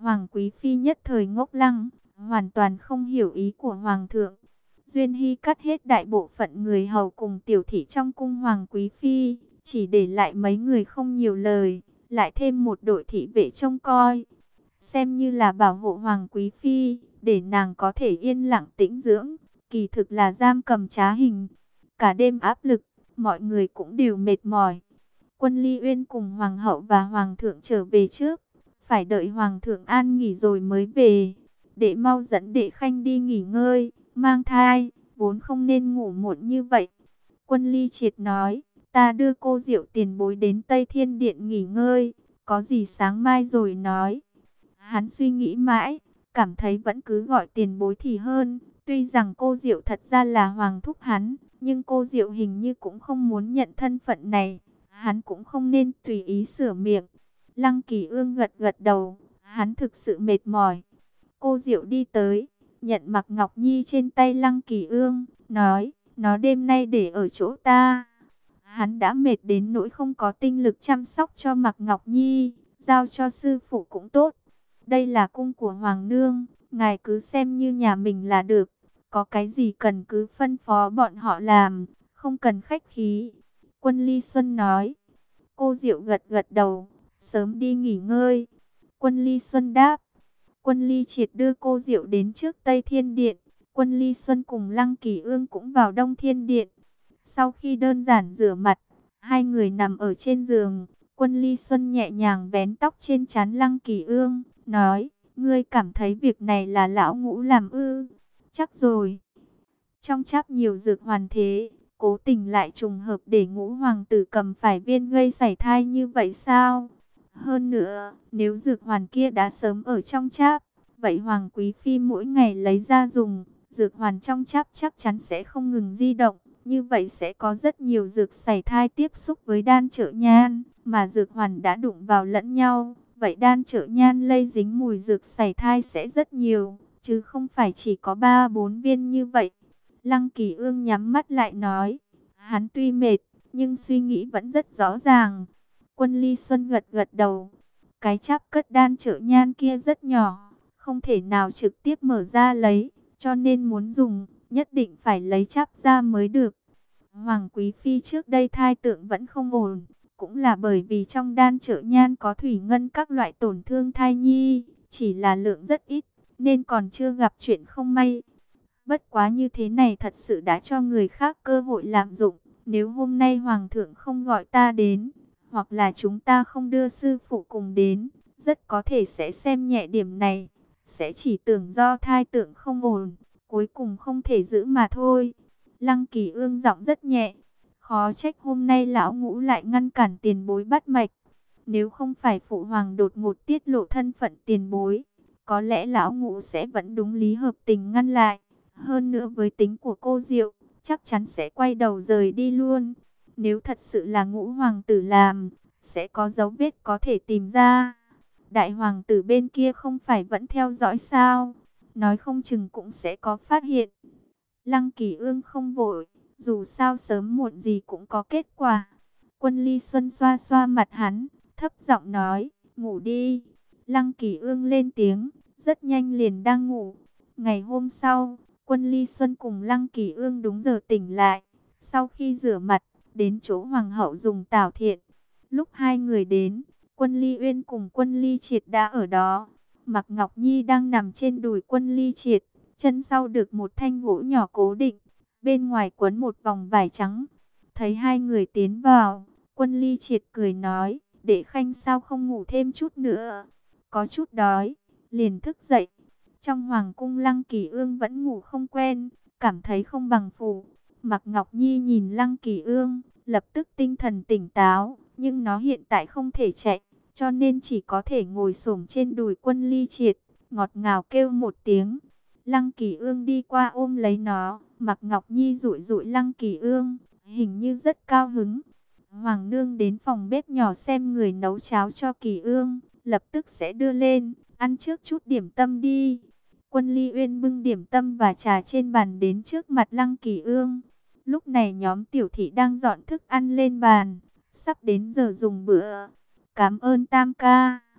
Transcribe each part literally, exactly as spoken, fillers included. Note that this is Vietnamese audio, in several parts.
Hoàng quý phi nhất thời ngốc lăng, hoàn toàn không hiểu ý của hoàng thượng. Duyên Hy cắt hết đại bộ phận người hầu cùng tiểu thị trong cung hoàng quý phi, chỉ để lại mấy người không nhiều lời, lại thêm một đội thị vệ trông coi, xem như là bảo hộ hoàng quý phi, để nàng có thể yên lặng tĩnh dưỡng, kỳ thực là giam cầm trá hình. Cả đêm áp lực, mọi người cũng đều mệt mỏi. Quân Ly Uyên cùng hoàng hậu và hoàng thượng trở về trước, phải đợi hoàng thượng an nghỉ rồi mới về. Để mau dẫn Đệ Khanh đi nghỉ ngơi, mang thai, vốn không nên ngủ muộn như vậy. Quân Ly Triệt nói, ta đưa cô Diệu tiền bối đến Tây Thiên Điện nghỉ ngơi, có gì sáng mai rồi nói. Hắn suy nghĩ mãi, cảm thấy vẫn cứ gọi tiền bối thì hơn. Tuy rằng cô Diệu thật ra là hoàng thúc hắn, nhưng cô Diệu hình như cũng không muốn nhận thân phận này. Hắn cũng không nên tùy ý sửa miệng. Lăng Kỳ Ương gật gật đầu, hắn thực sự mệt mỏi. Cô Diệu đi tới, nhận Mạc Ngọc Nhi trên tay Lăng Kỳ Ương, nói, nó đêm nay để ở chỗ ta. Hắn đã mệt đến nỗi không có tinh lực chăm sóc cho Mạc Ngọc Nhi, giao cho sư phụ cũng tốt. Đây là cung của Hoàng nương, ngài cứ xem như nhà mình là được. Có cái gì cần cứ phân phó bọn họ làm, không cần khách khí. Quân Ly Xuân nói. Cô Diệu gật gật đầu, sớm đi nghỉ ngơi. Quân Ly Xuân đáp. Quân Ly Triệt đưa cô Diệu đến trước Tây Thiên Điện. Quân Ly Xuân cùng Lăng Kỳ Ương cũng vào Đông Thiên Điện. Sau khi đơn giản rửa mặt, hai người nằm ở trên giường. Quân Ly Xuân nhẹ nhàng vén tóc trên trán Lăng Kỳ Ương, nói, ngươi cảm thấy việc này là lão ngũ làm ư? Chắc rồi. Trong cháp nhiều dược hoàn thế, cố tình lại trùng hợp để ngũ hoàng tử cầm phải viên gây sảy thai như vậy sao? Hơn nữa, nếu dược hoàn kia đã sớm ở trong cháp, vậy hoàng quý phi mỗi ngày lấy ra dùng, dược hoàn trong cháp chắc chắn sẽ không ngừng di động. Như vậy sẽ có rất nhiều dược sảy thai tiếp xúc với đan trợ nhan, mà dược hoàn đã đụng vào lẫn nhau. Vậy đan trợ nhan lây dính mùi dược sảy thai sẽ rất nhiều, chứ không phải chỉ có ba bốn viên như vậy. Lăng Kỳ Ương nhắm mắt lại nói, hắn tuy mệt, nhưng suy nghĩ vẫn rất rõ ràng. Quân Ly Xuân gật gật đầu, cái cháp cất đan trợ nhan kia rất nhỏ, không thể nào trực tiếp mở ra lấy, cho nên muốn dùng, nhất định phải lấy cháp ra mới được. Hoàng quý phi trước đây thai tượng vẫn không ổn, cũng là bởi vì trong đan trợ nhan có thủy ngân các loại tổn thương thai nhi, chỉ là lượng rất ít, nên còn chưa gặp chuyện không may. Bất quá như thế này thật sự đã cho người khác cơ hội lạm dụng. Nếu hôm nay hoàng thượng không gọi ta đến, hoặc là chúng ta không đưa sư phụ cùng đến, rất có thể sẽ xem nhẹ điểm này, sẽ chỉ tưởng do thai tượng không ổn, cuối cùng không thể giữ mà thôi. Lăng Kỳ Ương giọng rất nhẹ, khó trách hôm nay lão ngũ lại ngăn cản tiền bối bắt mạch. Nếu không phải phụ hoàng đột ngột tiết lộ thân phận tiền bối, có lẽ lão ngũ sẽ vẫn đúng lý hợp tình ngăn lại. Hơn nữa với tính của cô Diệu, chắc chắn sẽ quay đầu rời đi luôn. Nếu thật sự là ngũ hoàng tử làm, sẽ có dấu vết có thể tìm ra. Đại hoàng tử bên kia không phải vẫn theo dõi sao? Nói không chừng cũng sẽ có phát hiện. Lăng Kỳ Ương không vội, dù sao sớm muộn gì cũng có kết quả. Quân Ly Xuân xoa xoa mặt hắn, thấp giọng nói, ngủ đi. Lăng Kỳ Ương lên tiếng, rất nhanh liền đang ngủ. Ngày hôm sau, Quân Ly Xuân cùng Lăng Kỳ Ương đúng giờ tỉnh lại. Sau khi rửa mặt, đến chỗ hoàng hậu dùng tảo thiện. Lúc hai người đến, Quân Ly Uyên cùng Quân Ly Triệt đã ở đó. Mạc Ngọc Nhi đang nằm trên đùi Quân Ly Triệt, chân sau được một thanh gỗ nhỏ cố định, bên ngoài quấn một vòng vải trắng. Thấy hai người tiến vào, Quân Ly Triệt cười nói, Đệ Khanh sao không ngủ thêm chút nữa? Có chút đói, liền thức dậy. Trong hoàng cung Lăng Kỳ Ương vẫn ngủ không quen, cảm thấy không bằng phụ. Mạc Ngọc Nhi nhìn Lăng Kỳ Ương, lập tức tinh thần tỉnh táo, nhưng nó hiện tại không thể chạy, cho nên chỉ có thể ngồi xổm trên đùi Quân Ly Triệt, ngọt ngào kêu một tiếng. Lăng Kỳ Ương đi qua ôm lấy nó, Mạc Ngọc Nhi dụi dụi Lăng Kỳ Ương, hình như rất cao hứng. Hoàng nương đến phòng bếp nhỏ xem người nấu cháo cho Kỳ Ương, lập tức sẽ đưa lên, ăn trước chút điểm tâm đi. Quân Ly Uyên bưng điểm tâm và trà trên bàn đến trước mặt Lăng Kỳ Ương. Lúc này nhóm tiểu thị đang dọn thức ăn lên bàn, sắp đến giờ dùng bữa. Cảm ơn Tam ca.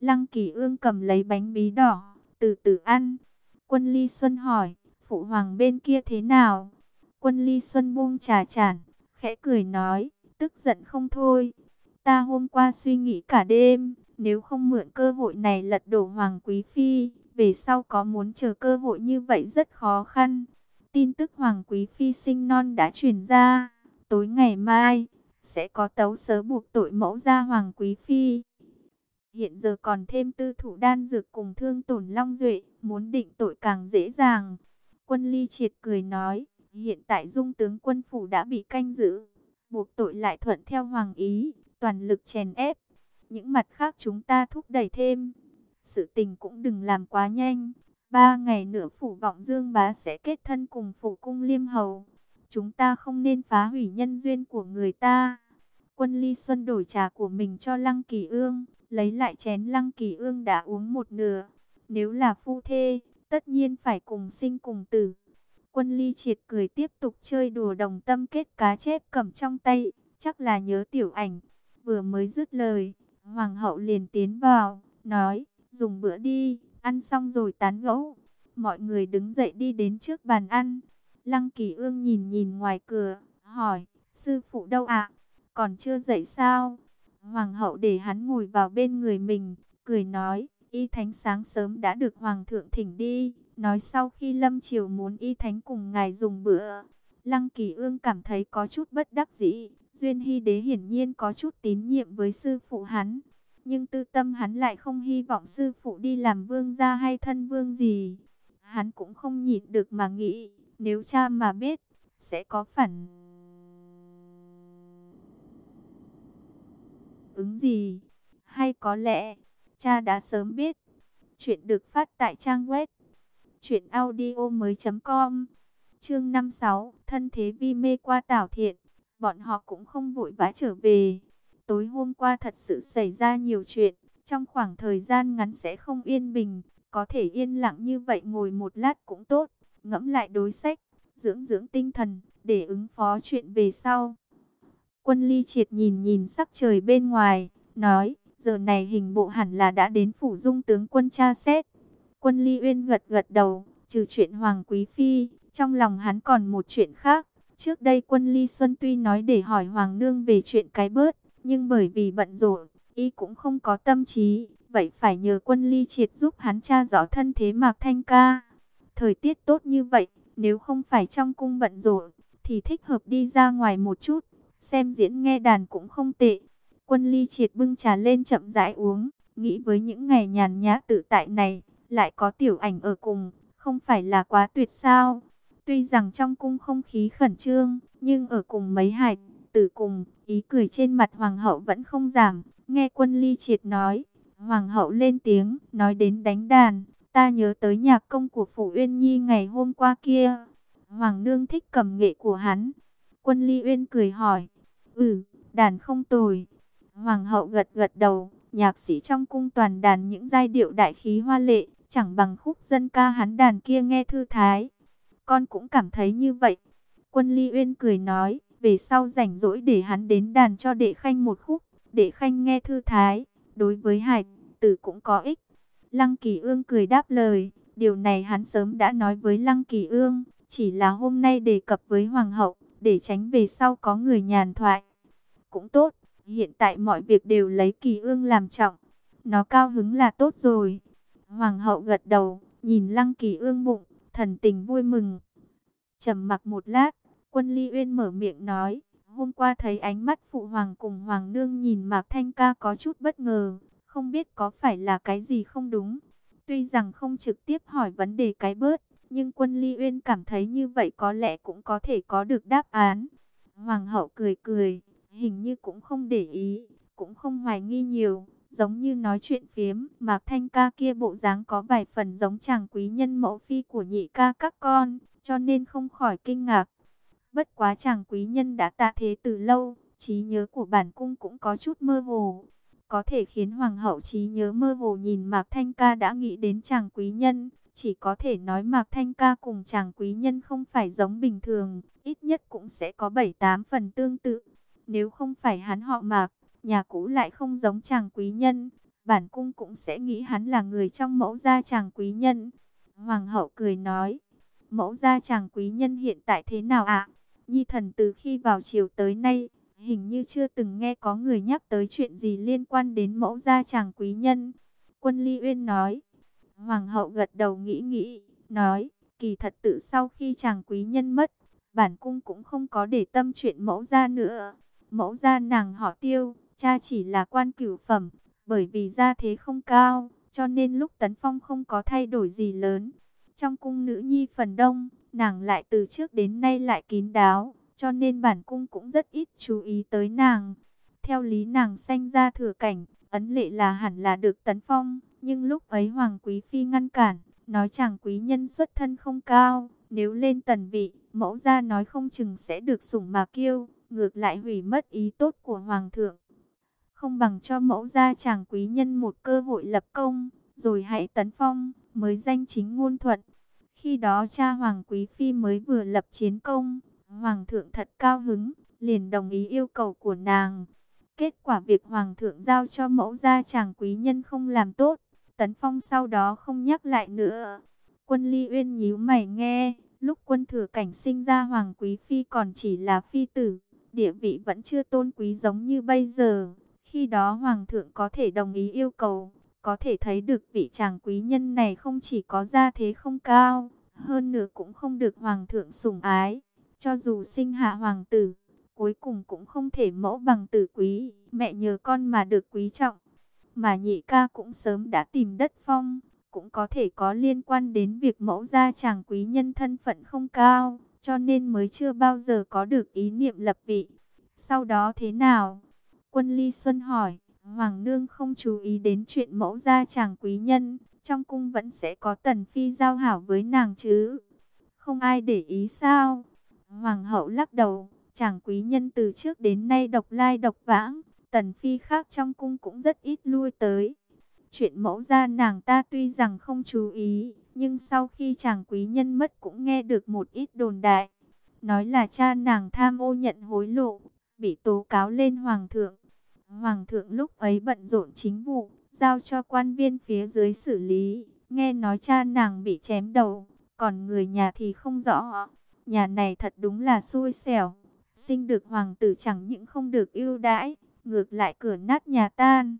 Lăng Kỳ Ương cầm lấy bánh bí đỏ, từ từ ăn. Quân Ly Xuân hỏi, phụ hoàng bên kia thế nào? Quân Ly Xuân buông trà chản, khẽ cười nói, tức giận không thôi. Ta hôm qua suy nghĩ cả đêm, nếu không mượn cơ hội này lật đổ Hoàng Quý Phi, về sau có muốn chờ cơ hội như vậy rất khó khăn. Tin tức Hoàng Quý Phi sinh non đã truyền ra, tối ngày mai sẽ có tấu sớ buộc tội mẫu gia Hoàng Quý Phi. Hiện giờ còn thêm tư thủ đan dược cùng thương tổn Long Duệ, muốn định tội càng dễ dàng. Quân Ly Triệt cười nói, hiện tại Dung tướng quân phủ đã bị canh giữ, buộc tội lại thuận theo Hoàng ý, toàn lực chèn ép. Những mặt khác chúng ta thúc đẩy thêm. Sự tình cũng đừng làm quá nhanh. Ba ngày nữa phủ Vọng Dương Bá sẽ kết thân cùng phủ cung Liêm Hầu. Chúng ta không nên phá hủy nhân duyên của người ta. Quân Ly Xuân đổi trà của mình cho Lăng Kỳ Ương, lấy lại chén Lăng Kỳ Ương đã uống một nửa. Nếu là phu thê, tất nhiên phải cùng sinh cùng tử. Quân Ly Triệt cười tiếp tục chơi đùa đồng tâm kết cá chép cầm trong tay, chắc là nhớ tiểu ảnh. Vừa mới dứt lời, Hoàng hậu liền tiến vào, nói, dùng bữa đi, ăn xong rồi tán gẫu. Mọi người đứng dậy đi đến trước bàn ăn. Lăng Kỳ Ương nhìn nhìn ngoài cửa, hỏi, sư phụ đâu ạ? Còn chưa dậy sao? Hoàng hậu để hắn ngồi vào bên người mình, cười nói, y thánh sáng sớm đã được hoàng thượng thỉnh đi, nói sau khi lâm triều muốn y thánh cùng ngài dùng bữa. Lăng Kỳ Ương cảm thấy có chút bất đắc dĩ, Duyên Hy đế hiển nhiên có chút tín nhiệm với sư phụ hắn, nhưng tư tâm hắn lại không hy vọng sư phụ đi làm vương gia hay thân vương gì. Hắn cũng không nhịn được mà nghĩ, nếu cha mà biết, sẽ có phản ứng gì? Hay có lẽ, cha đã sớm biết. Chuyện được phát tại trang web truyện audio mới chấm com. Chương năm mươi sáu, thân thế vi mê qua Tảo Thiện. Bọn họ cũng không vội vã trở về. Tối hôm qua thật sự xảy ra nhiều chuyện, trong khoảng thời gian ngắn sẽ không yên bình, có thể yên lặng như vậy ngồi một lát cũng tốt, ngẫm lại đối sách, dưỡng dưỡng tinh thần, để ứng phó chuyện về sau. Quân Ly Triệt nhìn nhìn sắc trời bên ngoài, nói, giờ này hình bộ hẳn là đã đến phủ Dung tướng quân tra xét. Quân Ly Uyên gật gật đầu, trừ chuyện Hoàng Quý Phi, trong lòng hắn còn một chuyện khác. Trước đây Quân Ly Xuân tuy nói để hỏi Hoàng nương về chuyện cái bớt, nhưng bởi vì bận rộn, y cũng không có tâm trí, vậy phải nhờ Quân Ly Triệt giúp hắn tra rõ thân thế Mạc Thanh Ca. Thời tiết tốt như vậy, nếu không phải trong cung bận rộn, thì thích hợp đi ra ngoài một chút, xem diễn nghe đàn cũng không tệ. Quân Ly Triệt bưng trà lên chậm rãi uống, nghĩ với những ngày nhàn nhã tự tại này, lại có tiểu ảnh ở cùng, không phải là quá tuyệt sao? Tuy rằng trong cung không khí khẩn trương, nhưng ở cùng mấy hài tử cùng, ý cười trên mặt hoàng hậu vẫn không giảm. Nghe Quân Ly Triệt nói, hoàng hậu lên tiếng, nói đến đánh đàn, ta nhớ tới nhạc công của Phủ Uyên Nhi ngày hôm qua kia. Hoàng nương thích cầm nghệ của hắn. Quân Ly Uyên cười hỏi, ừ, đàn không tồi. Hoàng hậu gật gật đầu, nhạc sĩ trong cung toàn đàn những giai điệu đại khí hoa lệ, chẳng bằng khúc dân ca hắn đàn kia nghe thư thái. Con cũng cảm thấy như vậy. Quân Ly Uyên cười nói, về sau rảnh rỗi để hắn đến đàn cho Đệ Khanh một khúc, Đệ Khanh nghe thư thái, đối với hài tử cũng có ích. Lăng Kỳ Ương cười đáp lời, điều này hắn sớm đã nói với Lăng Kỳ Ương, chỉ là hôm nay đề cập với Hoàng hậu, để tránh về sau có người nhàn thoại. Cũng tốt, hiện tại mọi việc đều lấy Kỳ Ương làm trọng, nó cao hứng là tốt rồi. Hoàng hậu gật đầu, nhìn Lăng Kỳ Ương bụng, thần tình vui mừng. Trầm mặc một lát, Quân Ly Uyên mở miệng nói, hôm qua thấy ánh mắt phụ hoàng cùng hoàng nương nhìn Mạc Thanh Ca có chút bất ngờ, không biết có phải là cái gì không đúng. Tuy rằng không trực tiếp hỏi vấn đề cái bớt, nhưng Quân Ly Uyên cảm thấy như vậy có lẽ cũng có thể có được đáp án. Hoàng hậu cười cười, hình như cũng không để ý, cũng không hoài nghi nhiều, giống như nói chuyện phiếm. Mạc Thanh Ca kia bộ dáng có vài phần giống chàng quý nhân mẫu phi của nhị ca các con, cho nên không khỏi kinh ngạc. Bất quá chàng quý nhân đã tạ thế từ lâu, trí nhớ của bản cung cũng có chút mơ hồ. Có thể khiến hoàng hậu trí nhớ mơ hồ nhìn Mạc Thanh Ca đã nghĩ đến chàng quý nhân, chỉ có thể nói Mạc Thanh Ca cùng chàng quý nhân không phải giống bình thường, ít nhất cũng sẽ có bảy tám phần tương tự. Nếu không phải hắn họ Mạc, nhà cũ lại không giống chàng quý nhân, bản cung cũng sẽ nghĩ hắn là người trong mẫu gia chàng quý nhân. Hoàng hậu cười nói, mẫu gia chàng quý nhân hiện tại thế nào ạ? Nhi thần từ khi vào triều tới nay, hình như chưa từng nghe có người nhắc tới chuyện gì liên quan đến mẫu gia chàng quý nhân. Quân Ly Uyên nói. Hoàng hậu gật đầu nghĩ nghĩ, nói, kỳ thật tự sau khi chàng quý nhân mất, bản cung cũng không có để tâm chuyện mẫu gia nữa. Mẫu gia nàng họ Tiêu, cha chỉ là quan cửu phẩm, bởi vì gia thế không cao, cho nên lúc tấn phong không có thay đổi gì lớn. Trong cung nữ nhi phần đông, nàng lại từ trước đến nay lại kín đáo, cho nên bản cung cũng rất ít chú ý tới nàng. Theo lý nàng sanh ra thừa cảnh, ấn lệ là hẳn là được tấn phong, nhưng lúc ấy Hoàng Quý Phi ngăn cản, nói chàng quý nhân xuất thân không cao, nếu lên tần vị, mẫu gia nói không chừng sẽ được sủng mà kiêu, ngược lại hủy mất ý tốt của Hoàng thượng. Không bằng cho mẫu gia chàng quý nhân một cơ hội lập công, rồi hãy tấn phong, mới danh chính ngôn thuận. Khi đó cha Hoàng Quý Phi mới vừa lập chiến công, Hoàng thượng thật cao hứng, liền đồng ý yêu cầu của nàng. Kết quả việc Hoàng thượng giao cho mẫu gia chàng quý nhân không làm tốt, tấn phong sau đó không nhắc lại nữa. Quân Ly Uyên nhíu mày nghe, lúc Quân Thừa Cảnh sinh ra Hoàng Quý Phi còn chỉ là phi tử, địa vị vẫn chưa tôn quý giống như bây giờ. Khi đó Hoàng thượng có thể đồng ý yêu cầu, có thể thấy được vị chàng quý nhân này không chỉ có gia thế không cao, hơn nữa cũng không được Hoàng thượng sủng ái. Cho dù sinh hạ hoàng tử, cuối cùng cũng không thể mẫu bằng tử quý, mẹ nhờ con mà được quý trọng. Mà nhị ca cũng sớm đã tìm đất phong, cũng có thể có liên quan đến việc mẫu gia chàng quý nhân thân phận không cao, cho nên mới chưa bao giờ có được ý niệm lập vị. Sau đó thế nào? Quân Ly Xuân hỏi. Hoàng nương không chú ý đến chuyện mẫu gia chàng quý nhân, trong cung vẫn sẽ có tần phi giao hảo với nàng chứ? Không ai để ý sao? Hoàng hậu lắc đầu, chàng quý nhân từ trước đến nay độc lai độc vãng, tần phi khác trong cung cũng rất ít lui tới. Chuyện mẫu gia nàng ta tuy rằng không chú ý, nhưng sau khi chàng quý nhân mất cũng nghe được một ít đồn đại. Nói là cha nàng tham ô nhận hối lộ, bị tố cáo lên hoàng thượng. Hoàng thượng lúc ấy bận rộn chính vụ, giao cho quan viên phía dưới xử lý. Nghe nói cha nàng bị chém đầu, còn người nhà thì không rõ. Nhà này thật đúng là xui xẻo, sinh được hoàng tử chẳng những không được ưu đãi, ngược lại cửa nát nhà tan.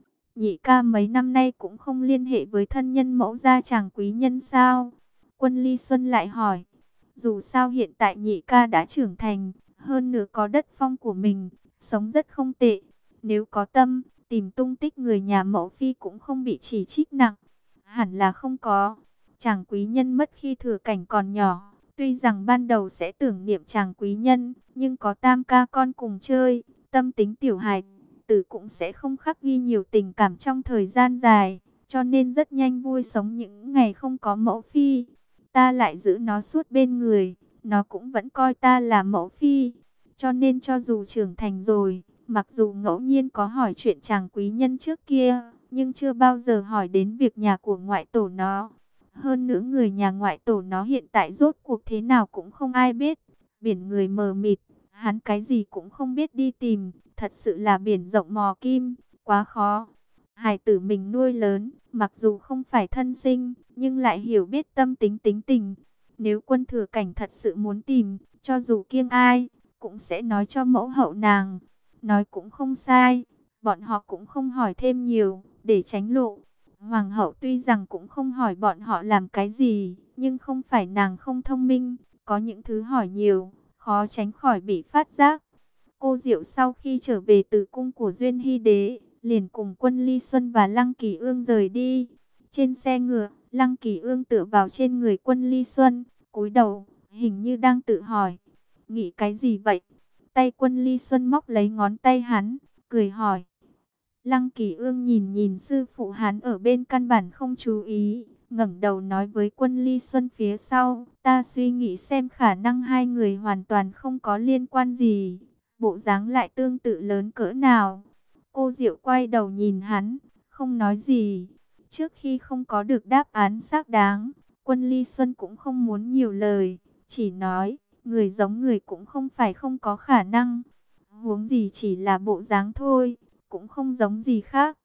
Nhị ca mấy năm nay cũng không liên hệ với thân nhân mẫu gia chàng quý nhân sao? Quân Ly Xuân lại hỏi. Dù sao hiện tại nhị ca đã trưởng thành, hơn nữa có đất phong của mình, sống rất không tệ. Nếu có tâm, tìm tung tích người nhà mẫu phi cũng không bị chỉ trích nặng. Hẳn là không có. Chàng quý nhân mất khi thừa cảnh còn nhỏ. Tuy rằng ban đầu sẽ tưởng niệm chàng quý nhân, nhưng có tam ca con cùng chơi, tâm tính tiểu hài tử cũng sẽ không khắc ghi nhiều tình cảm trong thời gian dài, cho nên rất nhanh vui sống những ngày không có mẫu phi. Ta lại giữ nó suốt bên người, nó cũng vẫn coi ta là mẫu phi, cho nên cho dù trưởng thành rồi, mặc dù ngẫu nhiên có hỏi chuyện chàng quý nhân trước kia, nhưng chưa bao giờ hỏi đến việc nhà của ngoại tổ nó. Hơn nữa người nhà ngoại tổ nó hiện tại rốt cuộc thế nào cũng không ai biết. Biển người mờ mịt, hắn cái gì cũng không biết đi tìm. Thật sự là biển rộng mò kim, quá khó. Hài tử mình nuôi lớn, mặc dù không phải thân sinh, nhưng lại hiểu biết tâm tính tính tình. Nếu Quân Thừa Cảnh thật sự muốn tìm, cho dù kiêng ai, cũng sẽ nói cho mẫu hậu nàng. Nói cũng không sai, bọn họ cũng không hỏi thêm nhiều, để tránh lộ. Hoàng hậu tuy rằng cũng không hỏi bọn họ làm cái gì, nhưng không phải nàng không thông minh, có những thứ hỏi nhiều, khó tránh khỏi bị phát giác. Cô Diệu sau khi trở về từ cung của Duyên Hy Đế, liền cùng Quân Ly Xuân và Lăng Kỳ Ương rời đi. Trên xe ngựa, Lăng Kỳ Ương tựa vào trên người Quân Ly Xuân, cúi đầu, hình như đang tự hỏi, nghĩ cái gì vậy? Tay Quân Ly Xuân móc lấy ngón tay hắn, cười hỏi. Lăng Kỳ Ương nhìn nhìn sư phụ hắn ở bên căn bản không chú ý, ngẩng đầu nói với Quân Ly Xuân phía sau, ta suy nghĩ xem khả năng hai người hoàn toàn không có liên quan gì, bộ dáng lại tương tự lớn cỡ nào. Cô Diệu quay đầu nhìn hắn, không nói gì. Trước khi không có được đáp án xác đáng, Quân Ly Xuân cũng không muốn nhiều lời, chỉ nói, người giống người cũng không phải không có khả năng, huống gì chỉ là bộ dáng thôi, cũng không giống gì khác.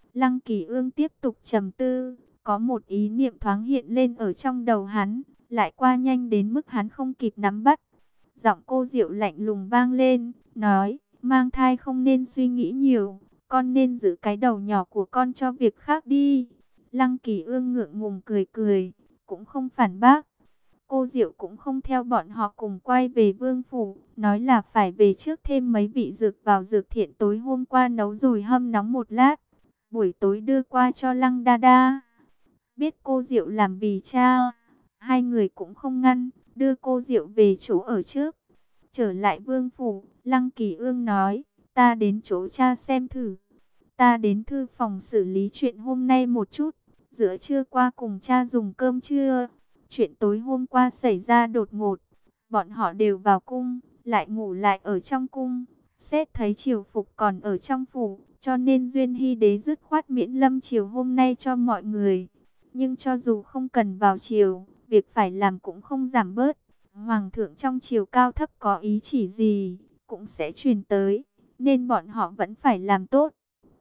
Lăng Kỳ Ương tiếp tục trầm tư, có một ý niệm thoáng hiện lên ở trong đầu hắn, lại qua nhanh đến mức hắn không kịp nắm bắt. Giọng cô Diệu lạnh lùng vang lên, nói, mang thai không nên suy nghĩ nhiều, con nên giữ cái đầu nhỏ của con cho việc khác đi. Lăng Kỳ Ương ngượng ngùng cười cười, cũng không phản bác. Cô Diệu cũng không theo bọn họ cùng quay về Vương Phủ, nói là phải về trước thêm mấy vị dược vào dược thiện tối hôm qua nấu rồi hâm nóng một lát. Buổi tối đưa qua cho Lăng Đa Đa. Biết cô Diệu làm vì cha, hai người cũng không ngăn, đưa cô Diệu về chỗ ở trước. Trở lại Vương Phủ, Lăng Kỳ Ương nói, ta đến chỗ cha xem thử. Ta đến thư phòng xử lý chuyện hôm nay một chút, giữa trưa qua cùng cha dùng cơm trưa. Chuyện tối hôm qua xảy ra đột ngột, bọn họ đều vào cung, lại ngủ lại ở trong cung. Xét thấy triều phục còn ở trong phủ, cho nên Duyên Hy Đế dứt khoát miễn lâm triều hôm nay cho mọi người. Nhưng cho dù không cần vào triều, việc phải làm cũng không giảm bớt. Hoàng thượng trong triều cao thấp có ý chỉ gì, cũng sẽ truyền tới, nên bọn họ vẫn phải làm tốt.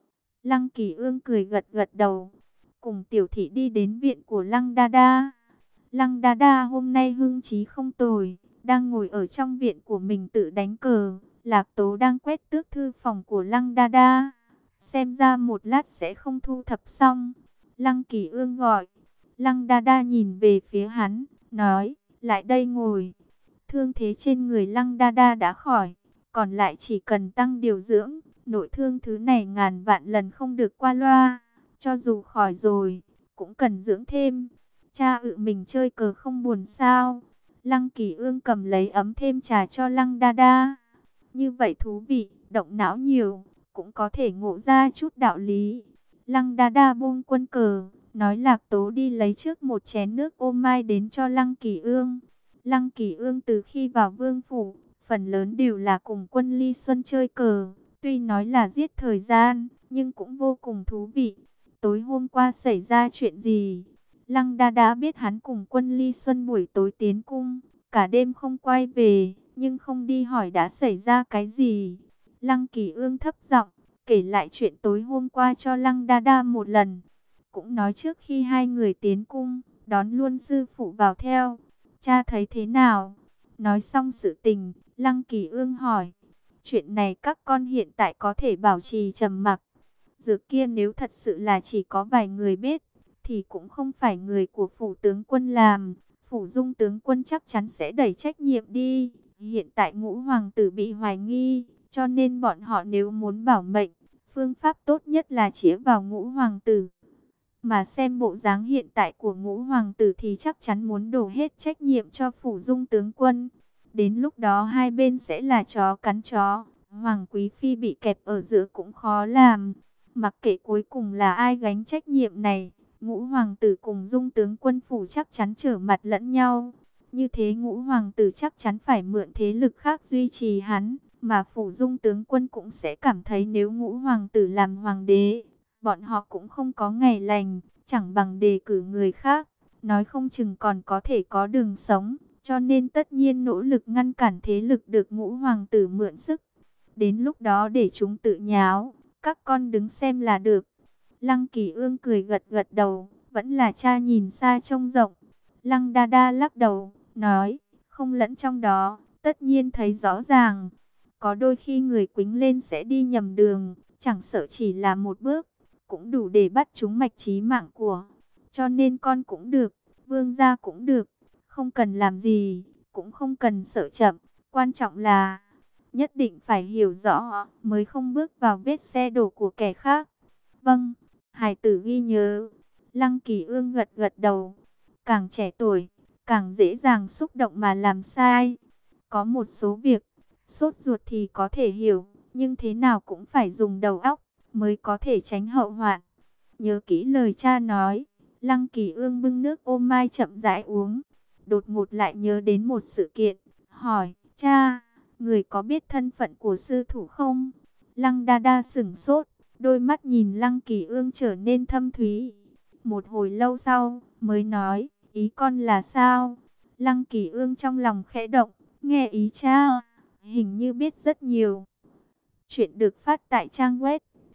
Lăng Kỳ Ương cười gật gật đầu, cùng tiểu thị đi đến viện của Lăng Đa Đa. Lăng Đa Đa hôm nay hưng trí không tồi, đang ngồi ở trong viện của mình tự đánh cờ. Lạc Tố đang quét tước thư phòng của Lăng Đa Đa, xem ra một lát sẽ không thu thập xong. Lăng Kỳ Ương gọi, Lăng Đa Đa nhìn về phía hắn, nói, lại đây ngồi. Thương thế trên người Lăng Đa Đa đã khỏi, còn lại chỉ cần tăng điều dưỡng. Nội thương thứ này ngàn vạn lần không được qua loa, cho dù khỏi rồi, cũng cần dưỡng thêm. Cha ự mình chơi cờ không buồn sao? Lăng Kỳ Ương cầm lấy ấm thêm trà cho Lăng Đa Đa. Như vậy thú vị, động não nhiều, cũng có thể ngộ ra chút đạo lý. Lăng Đa Đa buông quân cờ, nói Lạc Tố đi lấy trước một chén nước ô mai đến cho Lăng Kỳ Ương. Lăng Kỳ Ương từ khi vào Vương Phủ, phần lớn đều là cùng Quân Ly Xuân chơi cờ. Tuy nói là giết thời gian, nhưng cũng vô cùng thú vị. Tối hôm qua xảy ra chuyện gì? Lăng Đa Đa biết hắn cùng Quân Ly Xuân buổi tối tiến cung, cả đêm không quay về, nhưng không đi hỏi đã xảy ra cái gì. Lăng Kỳ Ương thấp giọng kể lại chuyện tối hôm qua cho Lăng Đa Đa một lần. Cũng nói trước khi hai người tiến cung, đón luôn sư phụ vào theo. Cha thấy thế nào? Nói xong sự tình, Lăng Kỳ Ương hỏi. Chuyện này các con hiện tại có thể bảo trì trầm mặc. Dược kia nếu thật sự là chỉ có vài người biết, thì cũng không phải người của phủ tướng quân làm. Phủ Dung tướng quân chắc chắn sẽ đẩy trách nhiệm đi. Hiện tại Ngũ hoàng tử bị hoài nghi, cho nên bọn họ nếu muốn bảo mệnh, phương pháp tốt nhất là chĩa vào Ngũ hoàng tử. Mà xem bộ dáng hiện tại của Ngũ hoàng tử thì chắc chắn muốn đổ hết trách nhiệm cho Phủ Dung tướng quân. Đến lúc đó hai bên sẽ là chó cắn chó. Hoàng quý phi bị kẹp ở giữa cũng khó làm. Mặc kệ cuối cùng là ai gánh trách nhiệm này, Ngũ hoàng tử cùng Dung tướng quân phủ chắc chắn trở mặt lẫn nhau. Như thế Ngũ hoàng tử chắc chắn phải mượn thế lực khác duy trì hắn. Mà phủ Dung tướng quân cũng sẽ cảm thấy nếu Ngũ hoàng tử làm hoàng đế, bọn họ cũng không có ngày lành, chẳng bằng đề cử người khác. Nói không chừng còn có thể có đường sống. Cho nên tất nhiên nỗ lực ngăn cản thế lực được Ngũ hoàng tử mượn sức. Đến lúc đó để chúng tự nháo, các con đứng xem là được. Lăng Kỳ Ương cười gật gật đầu, vẫn là cha nhìn xa trông rộng. Lăng Đa Đa lắc đầu, nói, không lẫn trong đó, tất nhiên thấy rõ ràng. Có đôi khi người quýnh lên sẽ đi nhầm đường, chẳng sợ chỉ là một bước, cũng đủ để bắt chúng mạch chí mạng của. Cho nên con cũng được, vương gia cũng được, không cần làm gì, cũng không cần sợ chậm. Quan trọng là nhất định phải hiểu rõ, mới không bước vào vết xe đổ của kẻ khác. Vâng, hài tử ghi nhớ. Lăng Kỳ Ương gật gật đầu. Càng trẻ tuổi, càng dễ dàng xúc động mà làm sai. Có một số việc, sốt ruột thì có thể hiểu, nhưng thế nào cũng phải dùng đầu óc, mới có thể tránh hậu hoạn. Nhớ kỹ lời cha nói. Lăng Kỳ Ương bưng nước ô mai chậm rãi uống. Đột ngột lại nhớ đến một sự kiện, hỏi, cha, người có biết thân phận của sư thủ không? Lăng Đa Đa sửng sốt, đôi mắt nhìn Lăng Kỳ Ương trở nên thâm thúy. Một hồi lâu sau, mới nói, ý con là sao? Lăng Kỳ Ương trong lòng khẽ động, nghe ý cha, hình như biết rất nhiều. Chuyện được phát tại trang web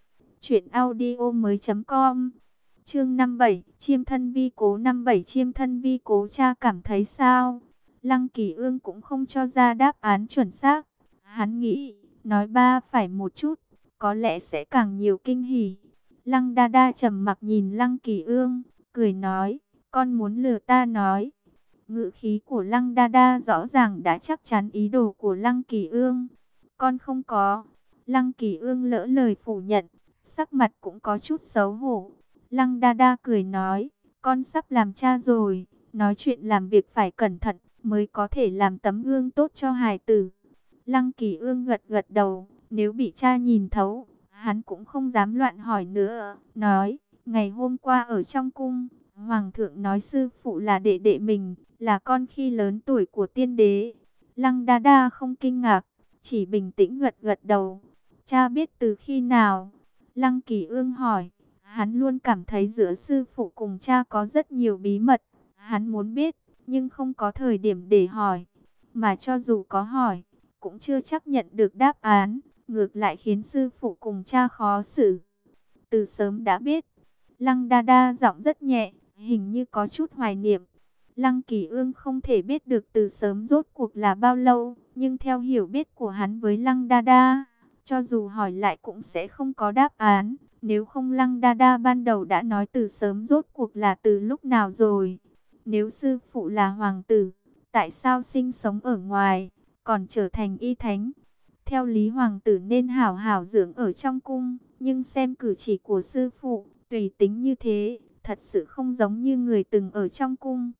Chuyện audio mới com. Chương năm mươi bảy, chiêm thân vi cố. Năm mươi bảy, chiêm thân vi cố. Cha cảm thấy sao? Lăng Kỳ Ương cũng không cho ra đáp án chuẩn xác. Hắn nghĩ, nói ba phải một chút, có lẽ sẽ càng nhiều kinh hỉ. Lăng Đa Đa trầm mặc nhìn Lăng Kỳ Ương, cười nói, con muốn lừa ta nói. Ngữ khí của Lăng Đa Đa rõ ràng đã chắc chắn ý đồ của Lăng Kỳ Ương. Con không có. Lăng Kỳ Ương lỡ lời phủ nhận, sắc mặt cũng có chút xấu hổ. Lăng Đa Đa cười nói, con sắp làm cha rồi, nói chuyện làm việc phải cẩn thận, mới có thể làm tấm gương tốt cho hài tử. Lăng Kỳ Ương gật gật đầu, nếu bị cha nhìn thấu, hắn cũng không dám loạn hỏi nữa. Nói, ngày hôm qua ở trong cung, Hoàng thượng nói sư phụ là đệ đệ mình, là con khi lớn tuổi của tiên đế. Lăng Đa Đa không kinh ngạc, chỉ bình tĩnh gật gật đầu. Cha biết từ khi nào? Lăng Kỳ Ương hỏi. Hắn luôn cảm thấy giữa sư phụ cùng cha có rất nhiều bí mật. Hắn muốn biết, nhưng không có thời điểm để hỏi. Mà cho dù có hỏi, cũng chưa chắc nhận được đáp án. Ngược lại khiến sư phụ cùng cha khó xử. Từ sớm đã biết. Lăng Đa Đa giọng rất nhẹ, hình như có chút hoài niệm. Lăng Kỳ Ương không thể biết được từ sớm rốt cuộc là bao lâu. Nhưng theo hiểu biết của hắn với Lăng Đa Đa, cho dù hỏi lại cũng sẽ không có đáp án. Nếu không Lăng Đa Đa ban đầu đã nói từ sớm rốt cuộc là từ lúc nào rồi. Nếu sư phụ là hoàng tử, tại sao sinh sống ở ngoài, còn trở thành y thánh? Theo lý hoàng tử nên hảo hảo dưỡng ở trong cung, nhưng xem cử chỉ của sư phụ, tùy tính như thế, thật sự không giống như người từng ở trong cung.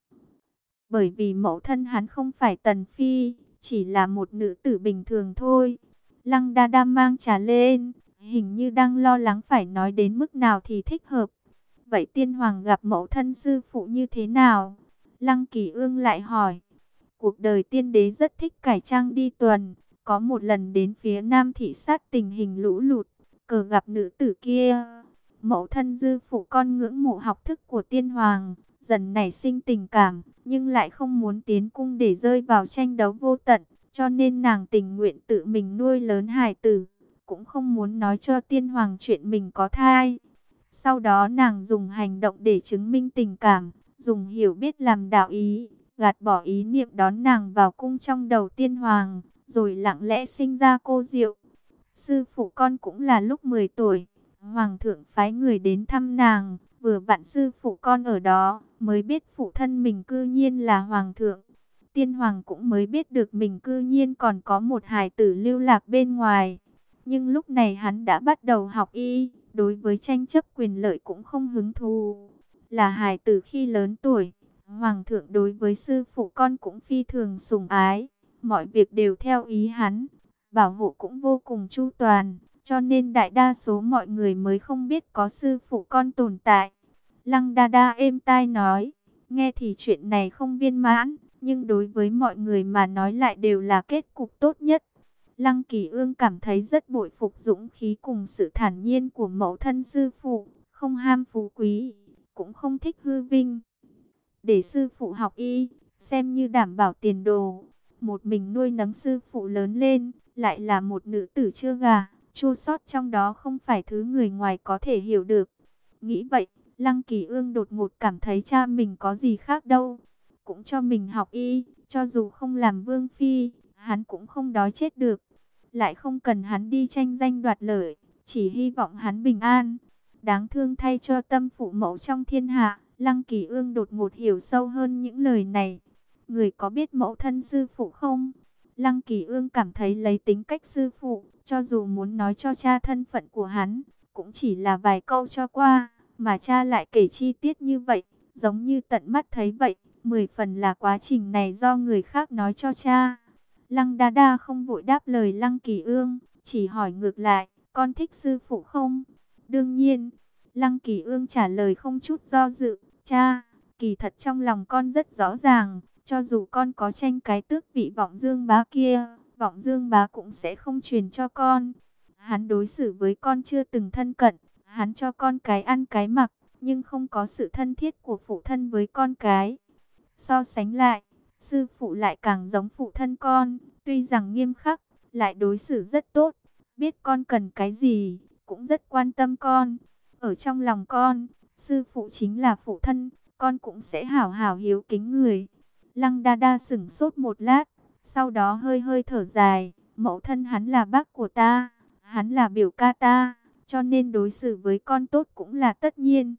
Bởi vì mẫu thân hắn không phải Tần Phi, chỉ là một nữ tử bình thường thôi. Lăng Đa Đa mang trà lên, hình như đang lo lắng phải nói đến mức nào thì thích hợp. Vậy tiên hoàng gặp mẫu thân sư phụ như thế nào? Lăng Kỳ Ương lại hỏi. Cuộc đời tiên đế rất thích cải trang đi tuần. Có một lần đến phía nam thị sát tình hình lũ lụt, cờ gặp nữ tử kia. Mẫu thân dư phụ con ngưỡng mộ học thức của tiên hoàng, dần nảy sinh tình cảm, nhưng lại không muốn tiến cung để rơi vào tranh đấu vô tận. Cho nên nàng tình nguyện tự mình nuôi lớn hài tử, cũng không muốn nói cho tiên hoàng chuyện mình có thai. Sau đó nàng dùng hành động để chứng minh tình cảm, dùng hiểu biết làm đạo ý, gạt bỏ ý niệm đón nàng vào cung trong đầu tiên hoàng, rồi lặng lẽ sinh ra cô Diệu. Sư phụ con cũng là lúc mười tuổi, hoàng thượng phái người đến thăm nàng, vừa vặn sư phụ con ở đó, mới biết phụ thân mình cư nhiên là hoàng thượng. Tiên hoàng cũng mới biết được mình cư nhiên còn có một hài tử lưu lạc bên ngoài. Nhưng lúc này hắn đã bắt đầu học y, đối với tranh chấp quyền lợi cũng không hứng thú. Là hài tử khi lớn tuổi, hoàng thượng đối với sư phụ con cũng phi thường sủng ái, mọi việc đều theo ý hắn, bảo hộ cũng vô cùng chu toàn, cho nên đại đa số mọi người mới không biết có sư phụ con tồn tại. Lăng Đa Đa êm tai nói, nghe thì chuyện này không viên mãn, nhưng đối với mọi người mà nói lại đều là kết cục tốt nhất. Lăng Kỳ Ương cảm thấy rất bội phục dũng khí cùng sự thản nhiên của mẫu thân sư phụ, không ham phú quý, cũng không thích hư vinh. Để sư phụ học y, xem như đảm bảo tiền đồ. Một mình nuôi nấng sư phụ lớn lên, lại là một nữ tử chưa gả, chua sót trong đó không phải thứ người ngoài có thể hiểu được. Nghĩ vậy, Lăng Kỳ Ương đột ngột cảm thấy cha mình có gì khác đâu. Cũng cho mình học y, cho dù không làm vương phi, hắn cũng không đói chết được. Lại không cần hắn đi tranh danh đoạt lợi, chỉ hy vọng hắn bình an. Đáng thương thay cho tâm phụ mẫu trong thiên hạ, Lăng Kỳ Ương đột ngột hiểu sâu hơn những lời này. Người có biết mẫu thân sư phụ không? Lăng Kỳ Ương cảm thấy lấy tính cách sư phụ, cho dù muốn nói cho cha thân phận của hắn, cũng chỉ là vài câu cho qua, mà cha lại kể chi tiết như vậy, giống như tận mắt thấy vậy. Mười phần là quá trình này do người khác nói cho cha. Lăng Đa Đa không vội đáp lời Lăng Kỳ Ương, chỉ hỏi ngược lại, con thích sư phụ không? Đương nhiên. Lăng Kỳ Ương trả lời không chút do dự, cha, kỳ thật trong lòng con rất rõ ràng, cho dù con có tranh cái tước vị Vọng Dương Bá kia, Vọng Dương Bá cũng sẽ không truyền cho con. Hắn đối xử với con chưa từng thân cận, hắn cho con cái ăn cái mặc, nhưng không có sự thân thiết của phụ thân với con cái. So sánh lại, sư phụ lại càng giống phụ thân con, tuy rằng nghiêm khắc, lại đối xử rất tốt, biết con cần cái gì, cũng cũng rất quan tâm con. Ở trong lòng con, sư phụ chính là phụ thân, con cũng sẽ hảo hảo hiếu kính người. Lăng Đa Đa sững sốt một lát, sau đó hơi hơi thở dài, mẫu thân hắn là bác của ta, hắn là biểu ca ta, cho nên đối xử với con tốt cũng là tất nhiên.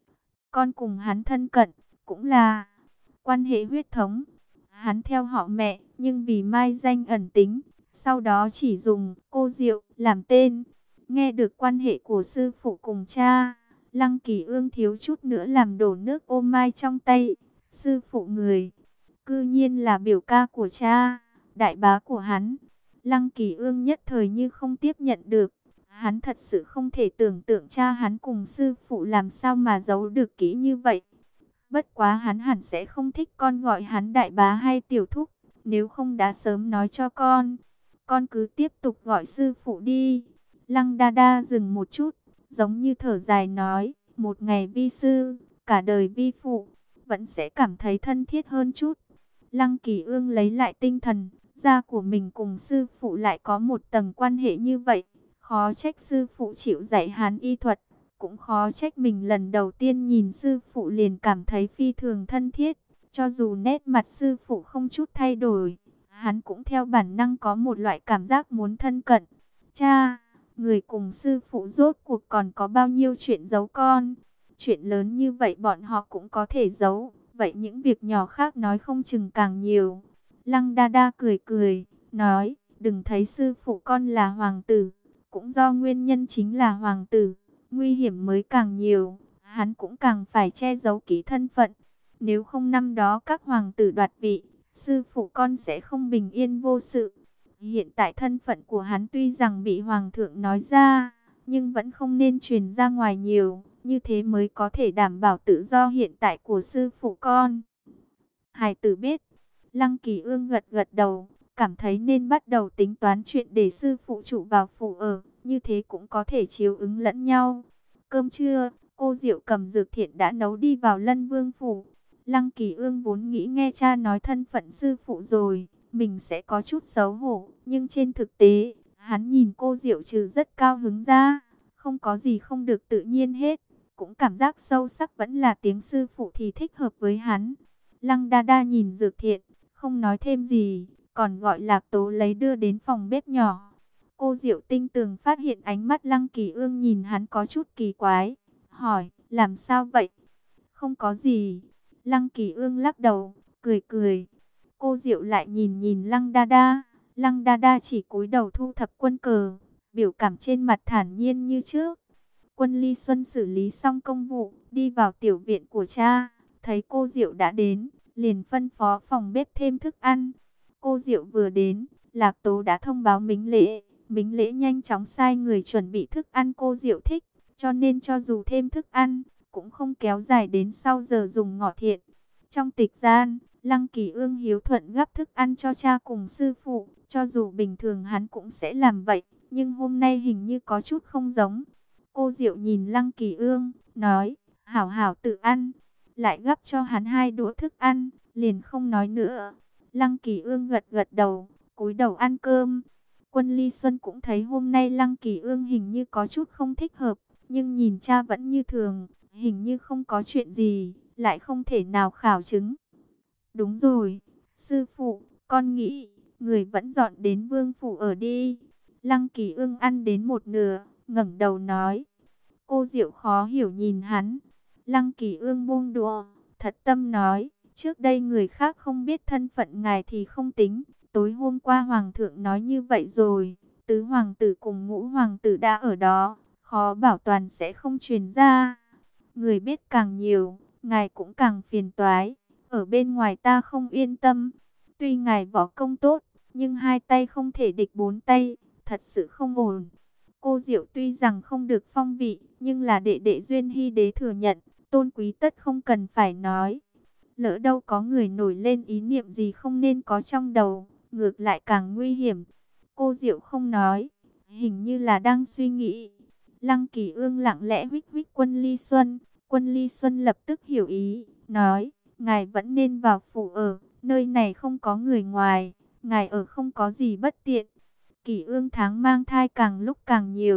Con cùng hắn thân cận, cũng là quan hệ huyết thống. Hắn theo họ mẹ, nhưng vì mai danh ẩn tính, sau đó chỉ dùng cô Diệu làm tên. Nghe được quan hệ của sư phụ cùng cha, Lăng Kỳ Ương thiếu chút nữa làm đổ nước ô mai trong tay. Sư phụ người, cư nhiên là biểu ca của cha, đại bá của hắn. Lăng Kỳ Ương nhất thời như không tiếp nhận được. Hắn thật sự không thể tưởng tượng cha hắn cùng sư phụ làm sao mà giấu được kỹ như vậy. Bất quá hắn hẳn sẽ không thích con gọi hắn đại bá hay tiểu thúc, nếu không đã sớm nói cho con. Con cứ tiếp tục gọi sư phụ đi. Lăng Đa Đa dừng một chút, giống như thở dài nói, một ngày vi sư, cả đời vi phụ, vẫn sẽ cảm thấy thân thiết hơn chút. Lăng Kỳ Ương lấy lại tinh thần, gia của mình cùng sư phụ lại có một tầng quan hệ như vậy. Khó trách sư phụ chịu dạy hắn y thuật, cũng khó trách mình lần đầu tiên nhìn sư phụ liền cảm thấy phi thường thân thiết. Cho dù nét mặt sư phụ không chút thay đổi, hắn cũng theo bản năng có một loại cảm giác muốn thân cận. Cha, người cùng sư phụ rốt cuộc còn có bao nhiêu chuyện giấu con? Chuyện lớn như vậy bọn họ cũng có thể giấu, vậy những việc nhỏ khác nói không chừng càng nhiều. Lăng Đa Đa cười cười, nói, đừng thấy sư phụ con là hoàng tử, cũng do nguyên nhân chính là hoàng tử, nguy hiểm mới càng nhiều, hắn cũng càng phải che giấu kỹ thân phận. Nếu không năm đó các hoàng tử đoạt vị, sư phụ con sẽ không bình yên vô sự. Hiện tại thân phận của hắn tuy rằng bị hoàng thượng nói ra, nhưng vẫn không nên truyền ra ngoài nhiều, như thế mới có thể đảm bảo tự do hiện tại của sư phụ con. Hải tử biết. Lăng Kỳ Ương gật gật đầu, cảm thấy nên bắt đầu tính toán chuyện để sư phụ trụ vào phủ ở, như thế cũng có thể chiếu ứng lẫn nhau. Cơm trưa, cô Diệu cầm dược thiện đã nấu đi vào Lân Vương phủ. Lăng Kỳ Ương vốn nghĩ nghe cha nói thân phận sư phụ rồi, mình sẽ có chút xấu hổ, nhưng trên thực tế, hắn nhìn cô Diệu trừ rất cao hứng ra, không có gì không được tự nhiên hết, cũng cảm giác sâu sắc vẫn là tiếng sư phụ thì thích hợp với hắn. Lăng Đa Đa nhìn dược thiện, không nói thêm gì, còn gọi Lạc Tố lấy đưa đến phòng bếp nhỏ. Cô Diệu tinh tường phát hiện ánh mắt Lăng Kỳ Ương nhìn hắn có chút kỳ quái, hỏi, làm sao vậy? Không có gì. Lăng Kỳ Ương lắc đầu, cười cười. Cô Diệu lại nhìn nhìn Lăng Đa Đa, Lăng Đa Đa chỉ cúi đầu thu thập quân cờ, biểu cảm trên mặt thản nhiên như trước. Quân Ly Xuân xử lý xong công vụ, đi vào tiểu viện của cha, thấy cô Diệu đã đến, liền phân phó phòng bếp thêm thức ăn. Cô Diệu vừa đến, Lạc Tố đã thông báo Mính Lễ, Mính Lễ nhanh chóng sai người chuẩn bị thức ăn cô Diệu thích, cho nên cho dù thêm thức ăn, cũng không kéo dài đến sau giờ dùng ngọ thiện. Trong tịch gian, Lăng Kỳ Ương hiếu thuận gắp thức ăn cho cha cùng sư phụ, cho dù bình thường hắn cũng sẽ làm vậy, nhưng hôm nay hình như có chút không giống. Cô Diệu nhìn Lăng Kỳ Ương, nói, hảo hảo tự ăn, lại gắp cho hắn hai đũa thức ăn, liền không nói nữa. Lăng Kỳ Ương gật gật đầu, cúi đầu ăn cơm. Quân Ly Xuân cũng thấy hôm nay Lăng Kỳ Ương hình như có chút không thích hợp, nhưng nhìn cha vẫn như thường, hình như không có chuyện gì, lại không thể nào khảo chứng. Đúng rồi, sư phụ, con nghĩ, người vẫn dọn đến vương phủ ở đi. Lăng Kỳ Ương ăn đến một nửa, ngẩng đầu nói. Cô Diệu khó hiểu nhìn hắn. Lăng Kỳ Ương buông đũa, thật tâm nói, trước đây người khác không biết thân phận ngài thì không tính. Tối hôm qua hoàng thượng nói như vậy rồi, tứ hoàng tử cùng ngũ hoàng tử đã ở đó, khó bảo toàn sẽ không truyền ra. Người biết càng nhiều, ngài cũng càng phiền toái. Ở bên ngoài ta không yên tâm. Tuy ngài võ công tốt, nhưng hai tay không thể địch bốn tay, thật sự không ổn. Cô Diệu tuy rằng không được phong vị, nhưng là đệ đệ Duyên Hy đế thừa nhận, tôn quý tất không cần phải nói. Lỡ đâu có người nổi lên ý niệm gì không nên có trong đầu, ngược lại càng nguy hiểm. Cô Diệu không nói, hình như là đang suy nghĩ. Lăng Kỳ Ương lặng lẽ huých huých Quân Ly Xuân. Quân Ly Xuân lập tức hiểu ý, nói, ngài vẫn nên vào phủ ở, nơi này không có người ngoài, ngài ở không có gì bất tiện. Kỳ Ương tháng mang thai càng lúc càng nhiều,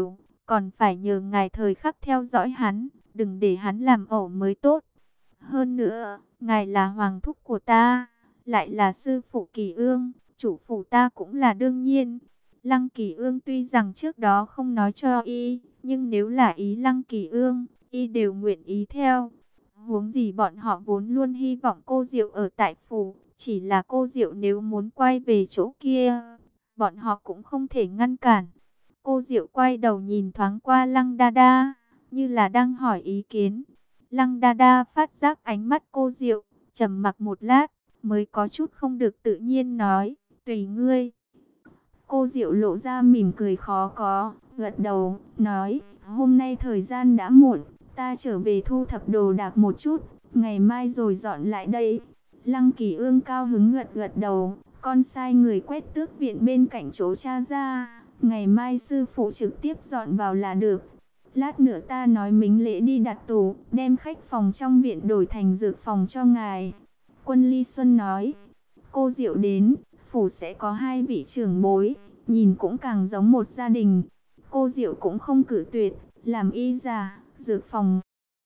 còn phải nhờ ngài thời khắc theo dõi hắn, đừng để hắn làm ẩu mới tốt. Hơn nữa, ngài là hoàng thúc của ta, lại là sư phụ Kỳ Ương, chủ phủ ta cũng là đương nhiên. Lăng Kỳ Ương tuy rằng trước đó không nói cho y, nhưng nếu là ý Lăng Kỳ Ương, y đều nguyện ý theo. Huống gì bọn họ vốn luôn hy vọng cô Diệu ở tại phủ, chỉ là cô Diệu nếu muốn quay về chỗ kia, bọn họ cũng không thể ngăn cản. Cô Diệu quay đầu nhìn thoáng qua Lăng Đa Đa, như là đang hỏi ý kiến. Lăng Đa Đa phát giác ánh mắt cô Diệu, trầm mặc một lát, mới có chút không được tự nhiên nói, tùy ngươi. Cô Diệu lộ ra mỉm cười khó có, gật đầu, nói, hôm nay thời gian đã muộn, ta trở về thu thập đồ đạc một chút, ngày mai rồi dọn lại đây. Lăng Kỳ Ương cao hứng gật gật đầu, con sai người quét tước viện bên cạnh chỗ cha ra, ngày mai sư phụ trực tiếp dọn vào là được. Lát nữa ta nói Mính Lễ đi đặt tủ, đem khách phòng trong viện đổi thành dược phòng cho ngài. Quân Ly Xuân nói, cô Diệu đến, phủ sẽ có hai vị trưởng bối, nhìn cũng càng giống một gia đình. Cô Diệu cũng không cử tuyệt, làm y giả, dược phòng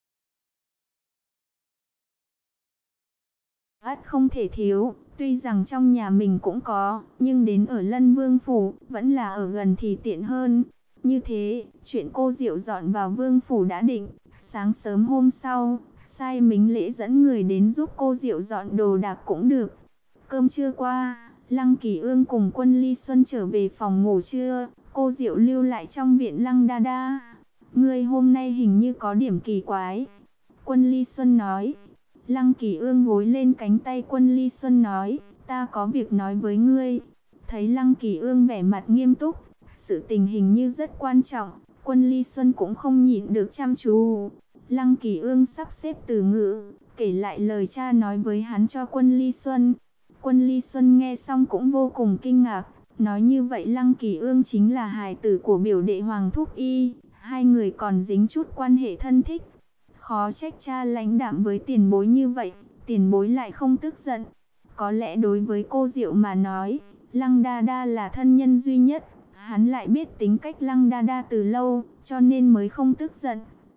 ắt không thể thiếu. Tuy rằng trong nhà mình cũng có, nhưng đến ở Lân Vương phủ, vẫn là ở gần thì tiện hơn. Như thế, chuyện cô Diệu dọn vào Vương phủ đã định. Sáng sớm hôm sau, sai Mính Lễ dẫn người đến giúp cô Diệu dọn đồ đạc cũng được. Cơm trưa qua, Lăng Kỳ Ương cùng Quân Ly Xuân trở về phòng ngủ trưa, cô Diệu lưu lại trong viện Lăng Đa Đa. Ngươi hôm nay hình như có điểm kỳ quái. Quân Ly Xuân nói. Lăng Kỳ Ương gối lên cánh tay Quân Ly Xuân nói, ta có việc nói với ngươi. Thấy Lăng Kỳ Ương vẻ mặt nghiêm túc, sự tình hình như rất quan trọng, Quân Ly Xuân cũng không nhịn được chăm chú. Lăng Kỳ Ương sắp xếp từ ngữ, kể lại lời cha nói với hắn cho Quân Ly Xuân. Quân Ly Xuân nghe xong cũng vô cùng kinh ngạc, nói như vậy Lăng Kỳ Ương chính là hài tử của biểu đệ Hoàng Thúc Y, hai người còn dính chút quan hệ thân thích. Khó trách cha lãnh đạm với tiền bối như vậy, tiền bối lại không tức giận. Có lẽ đối với cô Diệu mà nói, Lăng Đa Đa là thân nhân duy nhất, hắn lại biết tính cách Lăng Đa Đa từ lâu, cho nên mới không tức giận.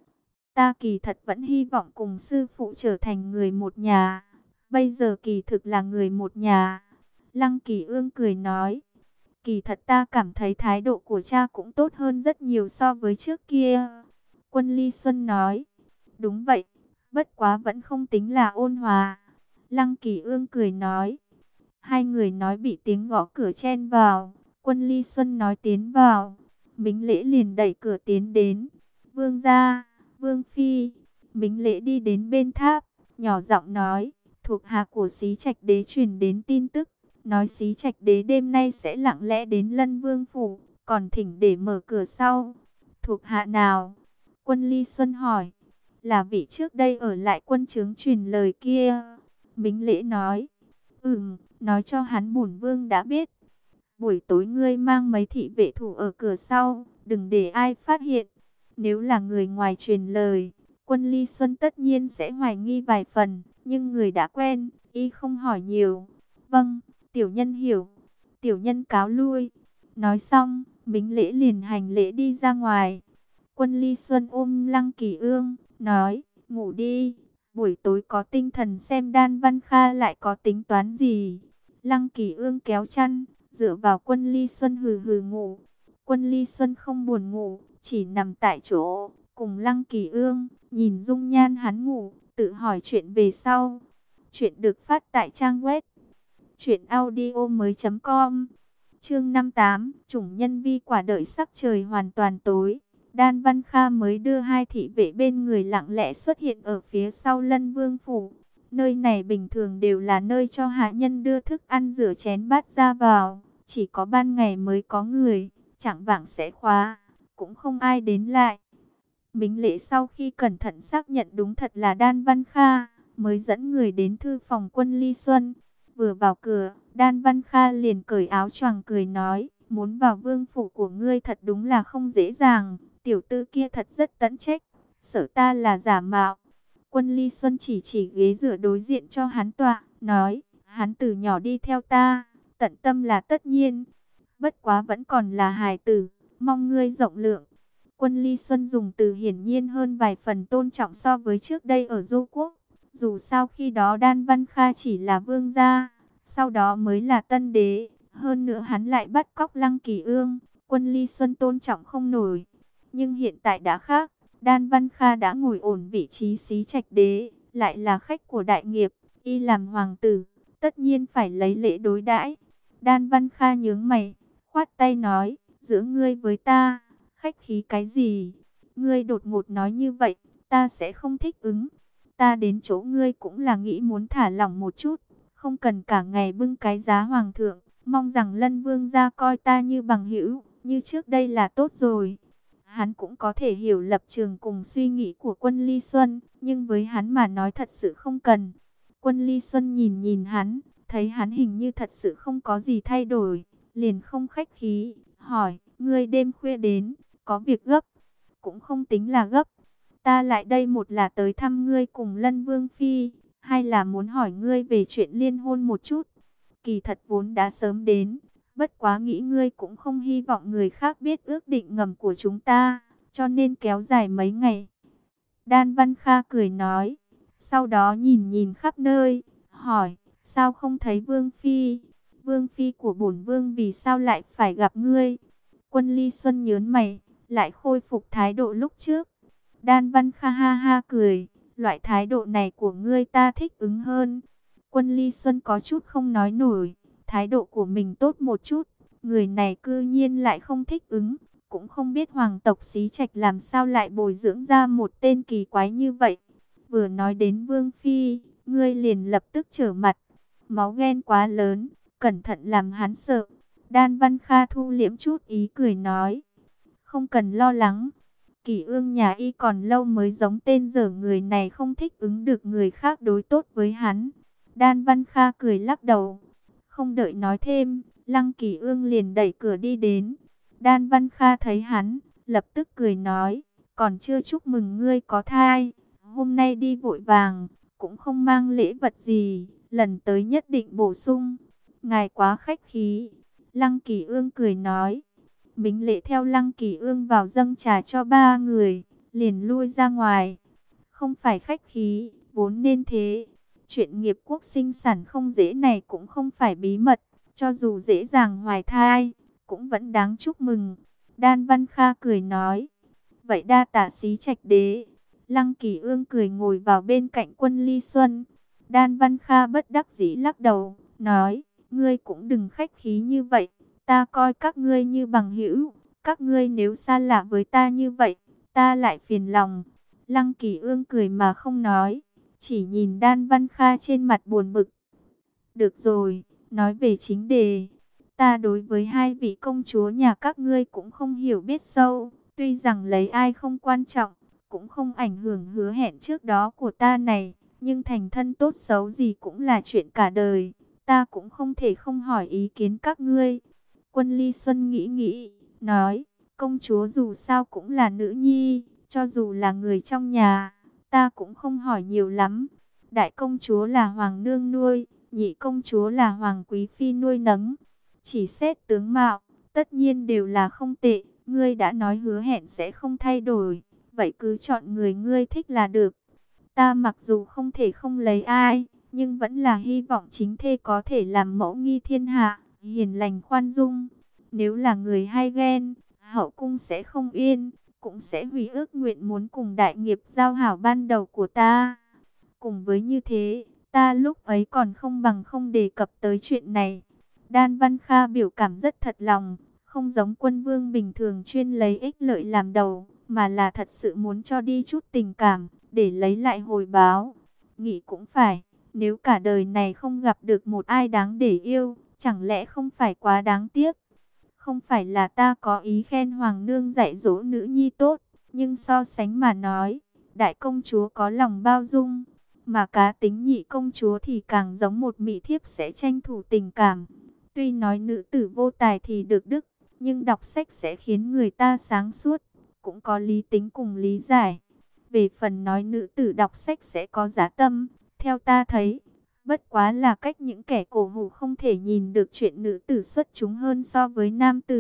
Ta kỳ thật vẫn hy vọng cùng sư phụ trở thành người một nhà, bây giờ kỳ thực là người một nhà. Lăng Kỳ Ương cười nói, kỳ thật ta cảm thấy thái độ của cha cũng tốt hơn rất nhiều so với trước kia. Quân Ly Xuân nói, đúng vậy, bất quá vẫn không tính là ôn hòa. Lăng Kỳ Ương cười nói. Hai người nói bị tiếng gõ cửa chen vào. Quân Ly Xuân nói tiến vào. Mính Lễ liền đẩy cửa tiến đến. Vương gia, Vương phi. Mính Lễ đi đến bên tháp, nhỏ giọng nói, thuộc hạ của Xí Trạch Đế truyền đến tin tức, nói Xí Trạch Đế đêm nay sẽ lặng lẽ đến Lân Vương phủ, còn thỉnh để mở cửa sau. Thuộc hạ nào? Quân Ly Xuân hỏi. Là vị trước đây ở lại quân trướng truyền lời kia. Mính Lễ nói, ừm, nói cho hắn bổn vương đã biết. Buổi tối ngươi mang mấy thị vệ thủ ở cửa sau, đừng để ai phát hiện. Nếu là người ngoài truyền lời, Quân Ly Xuân tất nhiên sẽ hoài nghi vài phần, nhưng người đã quen, y không hỏi nhiều. Vâng, tiểu nhân hiểu. Tiểu nhân cáo lui. Nói xong, Mính Lễ liền hành lễ đi ra ngoài. Quân Ly Xuân ôm Lăng Kỳ Ương, nói, ngủ đi, buổi tối có tinh thần xem Đan Văn Kha lại có tính toán gì. Lăng Kỳ Ương kéo chăn, dựa vào Quân Ly Xuân hừ hừ ngủ. Quân Ly Xuân không buồn ngủ, chỉ nằm tại chỗ, cùng Lăng Kỳ Ương, nhìn dung nhan hắn ngủ, tự hỏi chuyện về sau. Chuyện được phát tại trang web truyện audio mới com. Chương năm mươi tám, chủng nhân vi quả đợi sắc trời hoàn toàn tối. Đan Văn Kha mới đưa hai thị vệ bên người lặng lẽ xuất hiện ở phía sau Lân Vương phủ. Nơi này bình thường đều là nơi cho hạ nhân đưa thức ăn rửa chén bát ra vào, chỉ có ban ngày mới có người, chẳng vạng sẽ khóa, cũng không ai đến lại. Mính Lễ sau khi cẩn thận xác nhận đúng thật là Đan Văn Kha, mới dẫn người đến thư phòng Quân Ly Xuân. Vừa vào cửa, Đan Văn Kha liền cởi áo choàng cười nói, muốn vào vương phủ của ngươi thật đúng là không dễ dàng, tiểu tử kia thật rất tẫn trách, sợ ta là giả mạo. Quân Ly Xuân chỉ chỉ ghế dựa đối diện cho hắn tọa, nói, hắn từ nhỏ đi theo ta, tận tâm là tất nhiên, bất quá vẫn còn là hài tử, mong ngươi rộng lượng. Quân Ly Xuân dùng từ hiển nhiên hơn vài phần tôn trọng so với trước đây ở Du Quốc. Dù sao khi đó Đan Văn Kha chỉ là vương gia, sau đó mới là tân đế. Hơn nữa hắn lại bắt cóc Lăng Kỳ Ương, Quân Ly Xuân tôn trọng không nổi. Nhưng hiện tại đã khác, Đan Văn Kha đã ngồi ổn vị trí xí trạch đế, lại là khách của đại nghiệp, y làm hoàng tử, tất nhiên phải lấy lễ đối đãi. Đan Văn Kha nhướng mày, khoát tay nói, giữa ngươi với ta, khách khí cái gì? Ngươi đột ngột nói như vậy, ta sẽ không thích ứng. Ta đến chỗ ngươi cũng là nghĩ muốn thả lỏng một chút, không cần cả ngày bưng cái giá hoàng thượng, mong rằng Lân Vương gia coi ta như bằng hữu, như trước đây là tốt rồi. Hắn cũng có thể hiểu lập trường cùng suy nghĩ của Quân Ly Xuân, nhưng với hắn mà nói thật sự không cần. Quân Ly Xuân nhìn nhìn hắn, thấy hắn hình như thật sự không có gì thay đổi, liền không khách khí, hỏi, ngươi đêm khuya đến, có việc gấp? Cũng không tính là gấp. Ta lại đây một là tới thăm ngươi cùng Lân Vương Phi, hay là muốn hỏi ngươi về chuyện liên hôn một chút. Kỳ thật vốn đã sớm đến, bất quá nghĩ ngươi cũng không hy vọng người khác biết ước định ngầm của chúng ta, cho nên kéo dài mấy ngày. Đan Văn Kha cười nói, sau đó nhìn nhìn khắp nơi, hỏi, sao không thấy Vương Phi? Vương Phi của bổn Vương vì sao lại phải gặp ngươi? Quân Ly Xuân nhớn mày, lại khôi phục thái độ lúc trước. Đan Văn Kha ha ha cười, loại thái độ này của ngươi ta thích ứng hơn. Quân Ly Xuân có chút không nói nổi, thái độ của mình tốt một chút, người này cư nhiên lại không thích ứng, cũng không biết hoàng tộc Xí Trạch làm sao lại bồi dưỡng ra một tên kỳ quái như vậy. Vừa nói đến Vương Phi, ngươi liền lập tức trở mặt, máu ghen quá lớn, cẩn thận làm hắn sợ. Đan Văn Kha thu liễm chút ý cười nói, không cần lo lắng. Kỷ Ương nhà y còn lâu mới giống tên dở người này không thích ứng được người khác đối tốt với hắn. Đan Văn Kha cười lắc đầu. Không đợi nói thêm, Lăng Kỷ Ương liền đẩy cửa đi đến. Đan Văn Kha thấy hắn, lập tức cười nói, còn chưa chúc mừng ngươi có thai. Hôm nay đi vội vàng, cũng không mang lễ vật gì, lần tới nhất định bổ sung. Ngài quá khách khí. Lăng Kỷ Ương cười nói. Mính Lễ theo Lăng Kỳ Ương vào dâng trà cho ba người, liền lui ra ngoài. Không phải khách khí, vốn nên thế. Chuyện nghiệp quốc sinh sản không dễ này cũng không phải bí mật, cho dù dễ dàng hoài thai, cũng vẫn đáng chúc mừng. Đan Văn Kha cười nói, vậy đa tạ Xí Trạch đế. Lăng Kỳ Ương cười ngồi vào bên cạnh Quân Ly Xuân. Đan Văn Kha bất đắc dĩ lắc đầu, nói, ngươi cũng đừng khách khí như vậy. Ta coi các ngươi như bằng hữu, các ngươi nếu xa lạ với ta như vậy, ta lại phiền lòng. Lăng Kỳ Ương cười mà không nói, chỉ nhìn Đan Văn Kha trên mặt buồn bực. Được rồi, nói về chính đề. Ta đối với hai vị công chúa nhà các ngươi cũng không hiểu biết sâu, tuy rằng lấy ai không quan trọng, cũng không ảnh hưởng hứa hẹn trước đó của ta này, nhưng thành thân tốt xấu gì cũng là chuyện cả đời, ta cũng không thể không hỏi ý kiến các ngươi. Quân Ly Xuân nghĩ nghĩ, nói, công chúa dù sao cũng là nữ nhi, cho dù là người trong nhà, ta cũng không hỏi nhiều lắm. Đại công chúa là hoàng nương nuôi, nhị công chúa là hoàng quý phi nuôi nấng. Chỉ xét tướng mạo, tất nhiên đều là không tệ, ngươi đã nói hứa hẹn sẽ không thay đổi, vậy cứ chọn người ngươi thích là được. Ta mặc dù không thể không lấy ai, nhưng vẫn là hy vọng chính thê có thể làm mẫu nghi thiên hạ, hiền lành khoan dung. Nếu là người hay ghen, hậu cung sẽ không yên, cũng sẽ hủy ước nguyện muốn cùng đại nghiệp giao hảo ban đầu của ta. Cùng với như thế, ta lúc ấy còn không bằng không đề cập tới chuyện này. Đan Văn Kha biểu cảm rất thật lòng, không giống Quân Vương bình thường chuyên lấy ích lợi làm đầu, mà là thật sự muốn cho đi chút tình cảm, để lấy lại hồi báo. Nghĩ cũng phải, nếu cả đời này không gặp được một ai đáng để yêu, chẳng lẽ không phải quá đáng tiếc? Không phải là ta có ý khen hoàng nương dạy dỗ nữ nhi tốt, nhưng so sánh mà nói, đại công chúa có lòng bao dung, mà cá tính nhị công chúa thì càng giống một mỹ thiếp sẽ tranh thủ tình cảm. Tuy nói nữ tử vô tài thì được đức, nhưng đọc sách sẽ khiến người ta sáng suốt, cũng có lý tính cùng lý giải. Về phần nói nữ tử đọc sách sẽ có giá tâm, theo ta thấy, bất quá là cách những kẻ cổ hủ không thể nhìn được chuyện nữ tử xuất chúng hơn so với nam tử.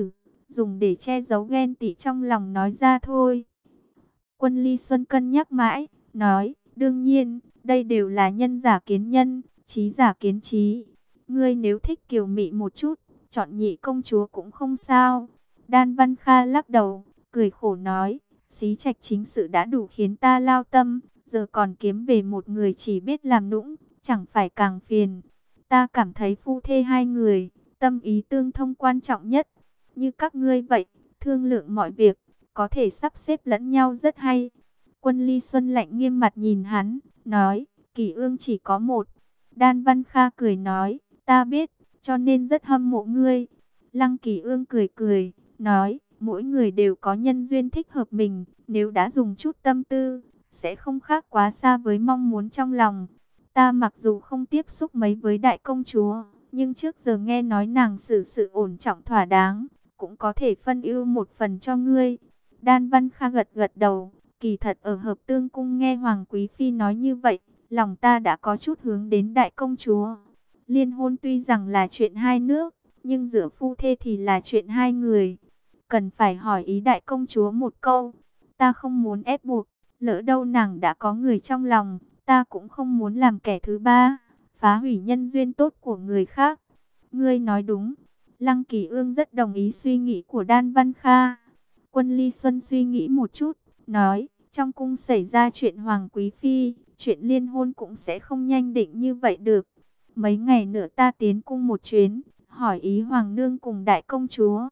dùng để che giấu ghen tị trong lòng nói ra thôi. Quân Ly Xuân cân nhắc mãi, nói, đương nhiên, đây đều là nhân giả kiến nhân, trí giả kiến trí. Ngươi nếu thích kiều mị một chút, chọn nhị công chúa cũng không sao. Đan Văn Kha lắc đầu, cười khổ nói, xí trạch chính sự đã đủ khiến ta lao tâm, giờ còn kiếm về một người chỉ biết làm nũng, chẳng phải càng phiền. Ta cảm thấy phu thê hai người, tâm ý tương thông quan trọng nhất. Như các ngươi vậy, thương lượng mọi việc, có thể sắp xếp lẫn nhau rất hay. Quân Ly Xuân lạnh nghiêm mặt nhìn hắn, nói, Kỳ Ương chỉ có một. Đan Văn Kha cười nói, ta biết, cho nên rất hâm mộ ngươi. Lăng Kỳ Ương cười cười, nói, mỗi người đều có nhân duyên thích hợp mình, nếu đã dùng chút tâm tư, sẽ không khác quá xa với mong muốn trong lòng. Ta mặc dù không tiếp xúc mấy với đại công chúa, nhưng trước giờ nghe nói nàng xử sự ổn trọng thỏa đáng, cũng có thể phân ưu một phần cho ngươi. Đan Văn Kha gật gật đầu, kỳ thật ở Hợp Tương Cung nghe Hoàng Quý Phi nói như vậy, lòng ta đã có chút hướng đến đại công chúa. Liên hôn tuy rằng là chuyện hai nước, nhưng giữa phu thê thì là chuyện hai người. Cần phải hỏi ý đại công chúa một câu, ta không muốn ép buộc, lỡ đâu nàng đã có người trong lòng, ta cũng không muốn làm kẻ thứ ba, phá hủy nhân duyên tốt của người khác. Ngươi nói đúng. Lăng Kỳ Ương rất đồng ý suy nghĩ của Đan Văn Kha. Quân Ly Xuân suy nghĩ một chút, nói, trong cung xảy ra chuyện Hoàng Quý Phi, chuyện liên hôn cũng sẽ không nhanh định như vậy được. Mấy ngày nữa ta tiến cung một chuyến, hỏi ý Hoàng nương cùng đại công chúa.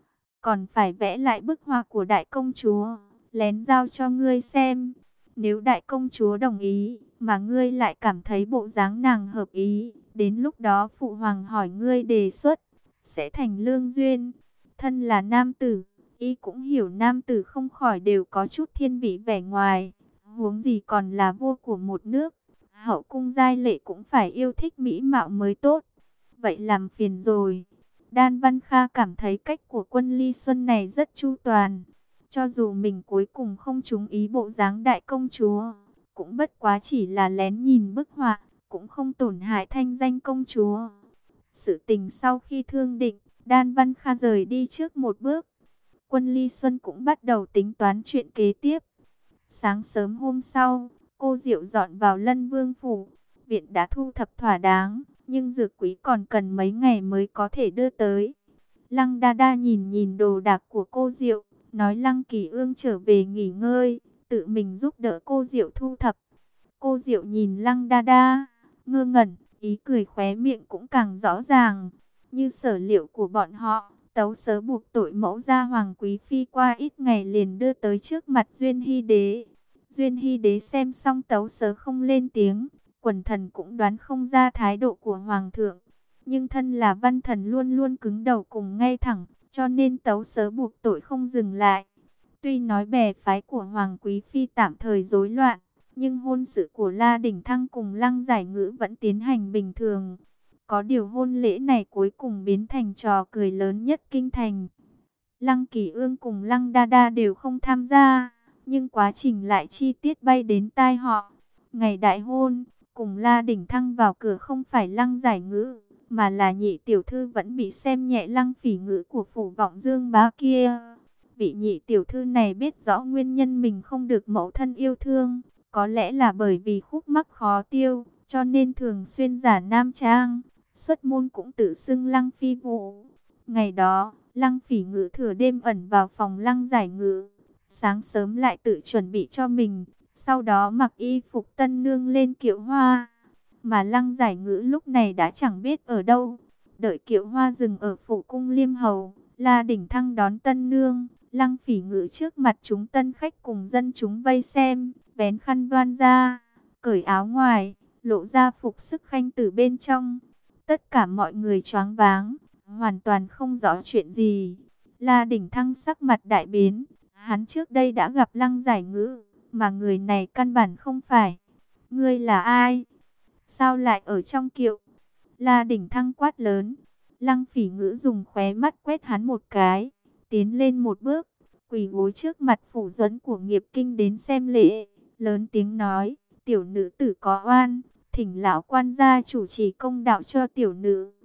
Còn phải vẽ lại bức họa của đại công chúa, lén giao cho ngươi xem. Nếu đại công chúa đồng ý, mà ngươi lại cảm thấy bộ dáng nàng hợp ý, đến lúc đó phụ hoàng hỏi ngươi đề xuất, sẽ thành lương duyên. Thân là nam tử, y cũng hiểu nam tử không khỏi đều có chút thiên vị vẻ ngoài, huống gì còn là vua của một nước. Hậu cung giai lệ cũng phải yêu thích mỹ mạo mới tốt. Vậy làm phiền rồi. Đan Văn Kha cảm thấy cách của Quân Ly Xuân này rất chu toàn. Cho dù mình cuối cùng không trúng ý bộ dáng đại công chúa, cũng bất quá chỉ là lén nhìn bức họa, cũng không tổn hại thanh danh công chúa. Sự tình sau khi thương định, Đan Văn Kha rời đi trước một bước. Quân Ly Xuân cũng bắt đầu tính toán chuyện kế tiếp. Sáng sớm hôm sau, cô Diệu dọn vào Lân Vương phủ. Viện đã thu thập thỏa đáng, nhưng dược quý còn cần mấy ngày mới có thể đưa tới. Lăng Đa Đa nhìn nhìn đồ đạc của cô Diệu, nói Lăng Kỳ Ương trở về nghỉ ngơi, tự mình giúp đỡ cô Diệu thu thập. Cô Diệu nhìn Lăng Đa Đa, ngơ ngẩn, ý cười khóe miệng cũng càng rõ ràng. Như sở liệu của bọn họ, tấu sớ buộc tội mẫu gia Hoàng Quý Phi qua ít ngày liền đưa tới trước mặt Duyên Hy Đế. Duyên Hy Đế xem xong tấu sớ không lên tiếng, quần thần cũng đoán không ra thái độ của Hoàng thượng. Nhưng thân là văn thần luôn luôn cứng đầu cùng ngay thẳng, cho nên tấu sớ buộc tội không dừng lại. Tuy nói bè phái của Hoàng Quý Phi tạm thời rối loạn, nhưng hôn sự của La Đỉnh Thăng cùng Lăng Giải Ngữ vẫn tiến hành bình thường. Có điều hôn lễ này cuối cùng biến thành trò cười lớn nhất kinh thành. Lăng Kỳ Ương cùng Lăng Đa Đa đều không tham gia, nhưng quá trình lại chi tiết bay đến tai họ. Ngày đại hôn, cùng La Đỉnh Thăng vào cửa không phải Lăng Giải Ngữ, mà là nhị tiểu thư vẫn bị xem nhẹ Lăng Phỉ Ngữ của phủ Vọng Dương bá kia. Vị nhị tiểu thư này biết rõ nguyên nhân mình không được mẫu thân yêu thương, có lẽ là bởi vì khúc mắc khó tiêu, cho nên thường xuyên giả nam trang, xuất môn cũng tự xưng Lăng Phi Vũ. Ngày đó, Lăng Phỉ Ngữ thừa đêm ẩn vào phòng Lăng Giải Ngữ, sáng sớm lại tự chuẩn bị cho mình, sau đó mặc y phục tân nương lên kiệu hoa. Mà Lăng Giải Ngữ lúc này đã chẳng biết ở đâu. Đợi kiệu hoa dừng ở phủ cung Liêm Hầu, La Đỉnh Thăng đón tân nương. Lăng Phỉ Ngữ trước mặt chúng tân khách cùng dân chúng vây xem, vén khăn đoan ra, cởi áo ngoài, lộ ra phục sức khanh tử bên trong. Tất cả mọi người choáng váng, hoàn toàn không rõ chuyện gì. La Đỉnh Thăng sắc mặt đại biến, hắn trước đây đã gặp Lăng Giải Ngữ, mà người này căn bản không phải. Ngươi là ai? Sao lại ở trong kiệu? La Đỉnh Thăng quát lớn. Lăng Phỉ Ngữ dùng khóe mắt quét hắn một cái, tiến lên một bước, quỳ gối trước mặt phủ dẫn của Nghiệp Kinh đến xem lễ, lớn tiếng nói, tiểu nữ tử có oan, thỉnh lão quan gia chủ trì công đạo cho tiểu nữ.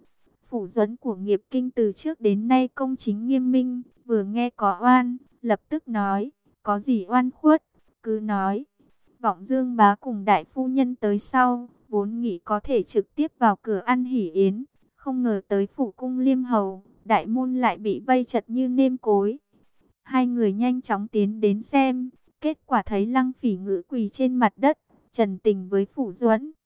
Phủ Duẫn của Nghiệp Kinh từ trước đến nay công chính nghiêm minh, vừa nghe có oan, lập tức nói, có gì oan khuất, cứ nói. Vọng Dương bá cùng đại phu nhân tới sau, vốn nghĩ có thể trực tiếp vào cửa ăn hỉ yến, không ngờ tới phủ cung Liêm hầu, đại môn lại bị vây chật như nêm cối. Hai người nhanh chóng tiến đến xem, kết quả thấy Lăng Phỉ Ngữ quỳ trên mặt đất, trần tình với Phủ Duẫn.